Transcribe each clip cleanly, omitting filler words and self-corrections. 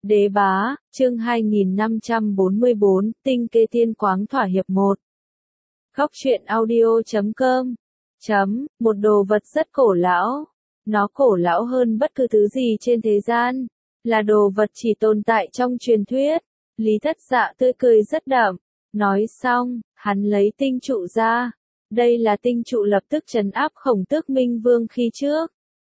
Đế bá, chương 2544, tinh kê tiên quáng thỏa hiệp 1. Góc truyện audio.com. Một đồ vật rất cổ lão. Nó cổ lão hơn bất cứ thứ gì trên thế gian. Là đồ vật chỉ tồn tại trong truyền thuyết. Lý Thất Dạ tươi cười rất đậm. Nói xong, hắn lấy tinh trụ ra. Đây là tinh trụ lập tức trấn áp Khổng Tước Minh Vương khi trước.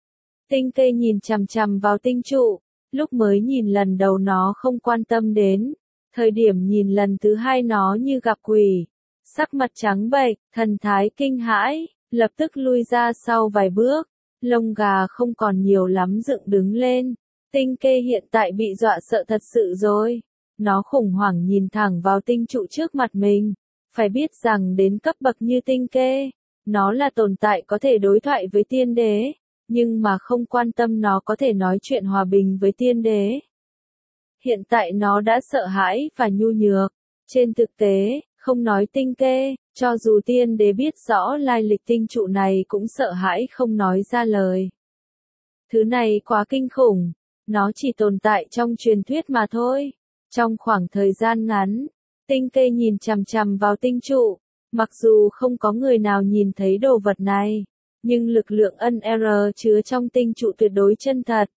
Tinh kê nhìn chằm chằm vào tinh trụ. Lúc mới nhìn lần đầu nó không quan tâm đến. Thời điểm nhìn lần thứ hai nó như gặp quỷ. Sắc mặt trắng bệch, thần thái kinh hãi, lập tức lui ra sau vài bước. Lông gà không còn nhiều lắm dựng đứng lên. Tinh kê hiện tại bị dọa sợ thật sự rồi. Nó khủng hoảng nhìn thẳng vào tinh trụ trước mặt mình. Phải biết rằng đến cấp bậc như tinh kê, nó là tồn tại có thể đối thoại với tiên đế. Nhưng mà không quan tâm nó có thể nói chuyện hòa bình với tiên đế. Hiện tại nó đã sợ hãi và nhu nhược. Trên thực tế, không nói tinh kê, cho dù tiên đế biết rõ lai lịch tinh trụ này cũng sợ hãi không nói ra lời. Thứ này quá kinh khủng, nó chỉ tồn tại trong truyền thuyết mà thôi. Trong khoảng thời gian ngắn, tinh kê nhìn chằm chằm vào tinh trụ, mặc dù không có người nào nhìn thấy đồ vật này. Nhưng lực lượng NR chứa trong tinh trụ tuyệt đối chân thật.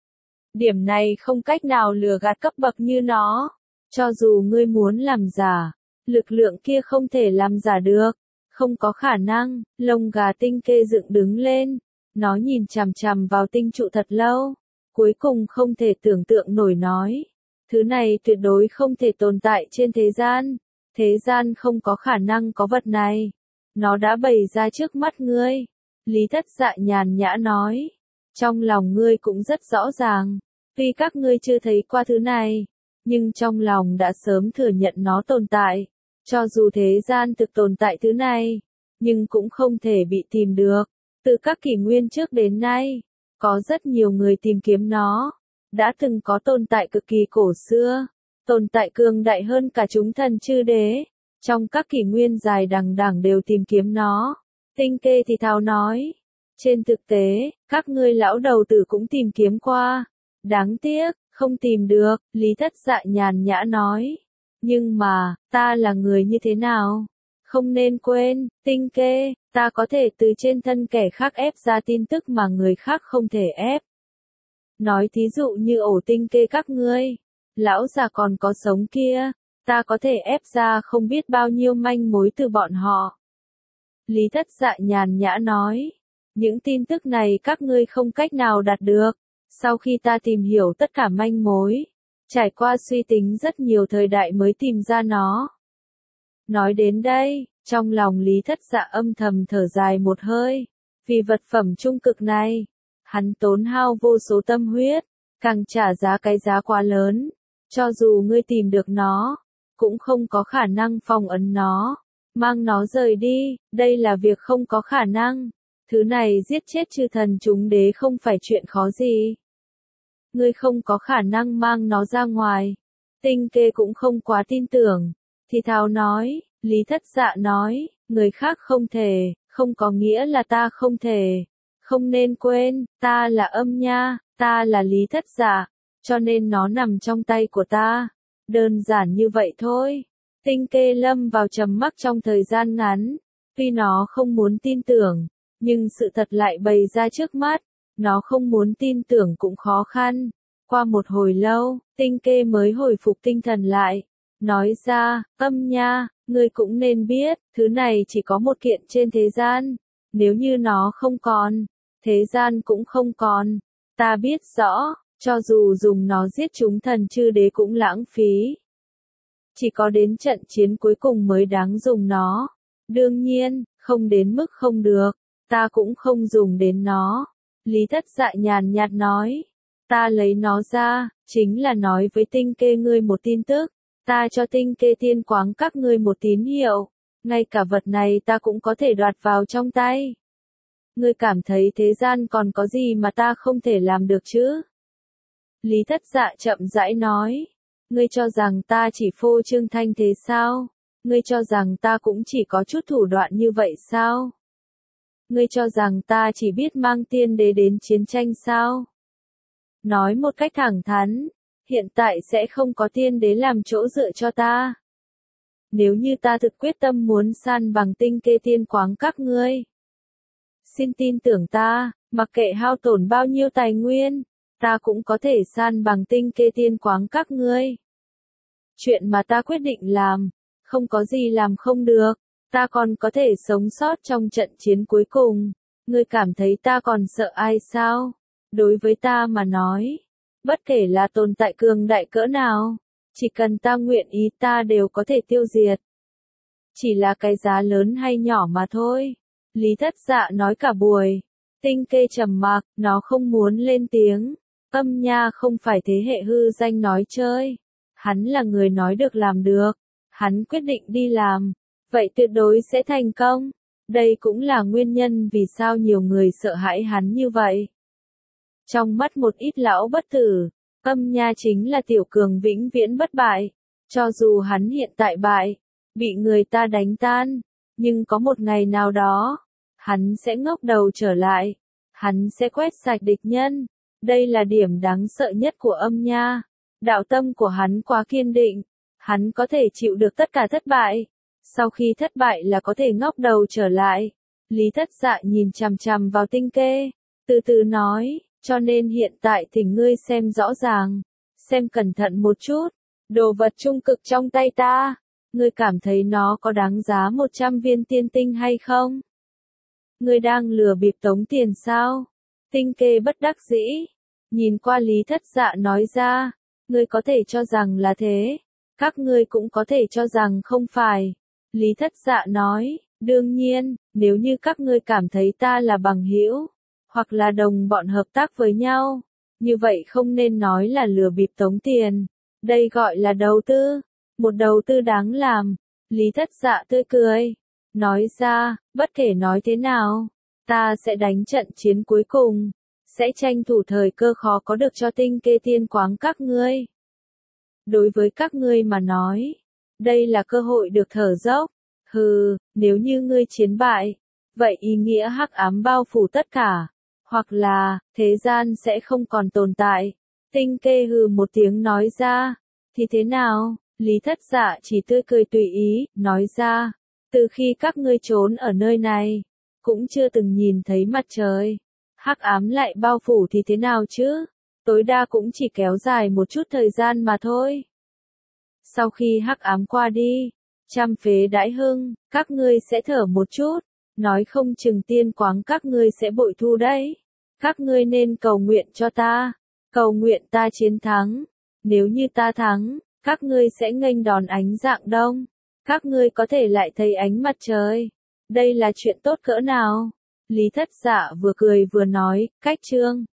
Điểm này không cách nào lừa gạt cấp bậc như nó. Cho dù ngươi muốn làm giả, lực lượng kia không thể làm giả được. Không có khả năng, lông gà tinh kê dựng đứng lên. Nó nhìn chằm chằm vào tinh trụ thật lâu. Cuối cùng không thể tưởng tượng nổi nói. Thứ này tuyệt đối không thể tồn tại trên thế gian. Thế gian không có khả năng có vật này. Nó đã bày ra trước mắt ngươi. Lý Thất Dạ nhàn nhã nói, trong lòng ngươi cũng rất rõ ràng, tuy các ngươi chưa thấy qua thứ này, nhưng trong lòng đã sớm thừa nhận nó tồn tại, cho dù thế gian thực tồn tại thứ này, nhưng cũng không thể bị tìm được. Từ các kỷ nguyên trước đến nay, có rất nhiều người tìm kiếm nó, đã từng có tồn tại cực kỳ cổ xưa, tồn tại cường đại hơn cả chúng thần chư đế, trong các kỷ nguyên dài đằng đẵng đều tìm kiếm nó. Tinh kê thì thào nói, trên thực tế, các ngươi lão đầu tử cũng tìm kiếm qua. Đáng tiếc, không tìm được, Lý Thất Dạ nhàn nhã nói. Nhưng mà, ta là người như thế nào? Không nên quên, tinh kê, ta có thể từ trên thân kẻ khác ép ra tin tức mà người khác không thể ép. Nói thí dụ như ổ tinh kê các ngươi, lão già còn có sống kia, ta có thể ép ra không biết bao nhiêu manh mối từ bọn họ. Lý Thất Dạ nhàn nhã nói, những tin tức này các ngươi không cách nào đạt được. Sau khi ta tìm hiểu tất cả manh mối, trải qua suy tính rất nhiều thời đại mới tìm ra nó. Nói đến đây, trong lòng Lý Thất Dạ âm thầm thở dài một hơi, vì vật phẩm trung cực này, hắn tốn hao vô số tâm huyết, càng trả giá cái giá quá lớn, cho dù ngươi tìm được nó, cũng không có khả năng phong ấn nó. Mang nó rời đi, đây là việc không có khả năng. Thứ này giết chết chư thần chúng đế không phải chuyện khó gì. Ngươi không có khả năng mang nó ra ngoài. Tinh kê cũng không quá tin tưởng. Thì thào nói, Lý Thất Dạ nói, người khác không thể, không có nghĩa là ta không thể. Không nên quên, ta là Âm Nha, ta là Lý Thất Dạ, cho nên nó nằm trong tay của ta. Đơn giản như vậy thôi. Tinh kê lâm vào trầm mặc trong thời gian ngắn, tuy nó không muốn tin tưởng, nhưng sự thật lại bày ra trước mắt, nó không muốn tin tưởng cũng khó khăn. Qua một hồi lâu, tinh kê mới hồi phục tinh thần lại, nói ra, Âm Nha, ngươi cũng nên biết, thứ này chỉ có một kiện trên thế gian, nếu như nó không còn, thế gian cũng không còn. Ta biết rõ, cho dù dùng nó giết chúng thần chư đế cũng lãng phí. Chỉ có đến trận chiến cuối cùng mới đáng dùng nó. Đương nhiên, không đến mức không được, ta cũng không dùng đến nó. Lý Thất Dạ nhàn nhạt nói, ta lấy nó ra, chính là nói với tinh kê ngươi một tin tức, ta cho tinh kê tiên quáng các ngươi một tín hiệu, ngay cả vật này ta cũng có thể đoạt vào trong tay. Ngươi cảm thấy thế gian còn có gì mà ta không thể làm được chứ? Lý Thất Dạ chậm rãi nói. Ngươi cho rằng ta chỉ phô trương thanh thế sao? Ngươi cho rằng ta cũng chỉ có chút thủ đoạn như vậy sao? Ngươi cho rằng ta chỉ biết mang tiên đế đến chiến tranh sao? Nói một cách thẳng thắn, hiện tại sẽ không có tiên đế làm chỗ dựa cho ta. Nếu như ta thực quyết tâm muốn san bằng tinh kê tiên quáng các ngươi, xin tin tưởng ta, mặc kệ hao tổn bao nhiêu tài nguyên, ta cũng có thể san bằng tinh kê tiên quáng các ngươi. Chuyện mà ta quyết định làm, không có gì làm không được, ta còn có thể sống sót trong trận chiến cuối cùng. Ngươi cảm thấy ta còn sợ ai sao? Đối với ta mà nói, bất kể là tồn tại cường đại cỡ nào, chỉ cần ta nguyện ý ta đều có thể tiêu diệt. Chỉ là cái giá lớn hay nhỏ mà thôi. Lý Thất Dạ nói cả buổi. Tinh Kê trầm mặc, nó không muốn lên tiếng. Âm Nha không phải thế hệ hư danh nói chơi. Hắn là người nói được làm được. Hắn quyết định đi làm. Vậy tuyệt đối sẽ thành công. Đây cũng là nguyên nhân vì sao nhiều người sợ hãi hắn như vậy. Trong mắt một ít lão bất tử, Âm Nha chính là tiểu cường vĩnh viễn bất bại. Cho dù hắn hiện tại bại, bị người ta đánh tan, nhưng có một ngày nào đó, hắn sẽ ngóc đầu trở lại. Hắn sẽ quét sạch địch nhân. Đây là điểm đáng sợ nhất của Âm Nha. Đạo tâm của hắn quá kiên định. Hắn có thể chịu được tất cả thất bại. Sau khi thất bại là có thể ngóc đầu trở lại. Lý Thất Dạ nhìn chằm chằm vào Tinh Kê, từ từ nói, cho nên hiện tại thỉnh ngươi xem rõ ràng, xem cẩn thận một chút, đồ vật trung cực trong tay ta, ngươi cảm thấy nó có đáng giá 100 viên tiên tinh hay không? Ngươi đang lừa bịp tống tiền sao? Tinh Kê bất đắc dĩ, nhìn qua Lý Thất Dạ nói ra, ngươi có thể cho rằng là thế, các ngươi cũng có thể cho rằng không phải. Lý Thất Dạ nói, đương nhiên, nếu như các ngươi cảm thấy ta là bằng hữu, hoặc là đồng bọn hợp tác với nhau, như vậy không nên nói là lừa bịp tống tiền, đây gọi là đầu tư, một đầu tư đáng làm. Lý Thất Dạ tươi cười, nói ra, bất kể nói thế nào, ta sẽ đánh trận chiến cuối cùng, sẽ tranh thủ thời cơ khó có được cho Tinh Kê tiên quáng các ngươi. Đối với các ngươi mà nói, đây là cơ hội được thở dốc. Hừ, nếu như ngươi chiến bại, vậy ý nghĩa hắc ám bao phủ tất cả, hoặc là, thế gian sẽ không còn tồn tại. Tinh Kê hừ một tiếng nói ra, thì thế nào? Lý Thất Dạ chỉ tươi cười tùy ý, nói ra, từ khi các ngươi trốn ở nơi này, cũng chưa từng nhìn thấy mặt trời. Hắc ám lại bao phủ thì thế nào chứ? Tối đa cũng chỉ kéo dài một chút thời gian mà thôi. Sau khi hắc ám qua đi, trăm phế đãi hưng, các ngươi sẽ thở một chút, nói không chừng tiên quáng các ngươi sẽ bội thu đấy. Các ngươi nên cầu nguyện cho ta, cầu nguyện ta chiến thắng. Nếu như ta thắng, các ngươi sẽ nghênh đón ánh rạng đông. Các ngươi có thể lại thấy ánh mặt trời. Đây là chuyện tốt cỡ nào? Lý Thất Dạ vừa cười vừa nói, cách chương.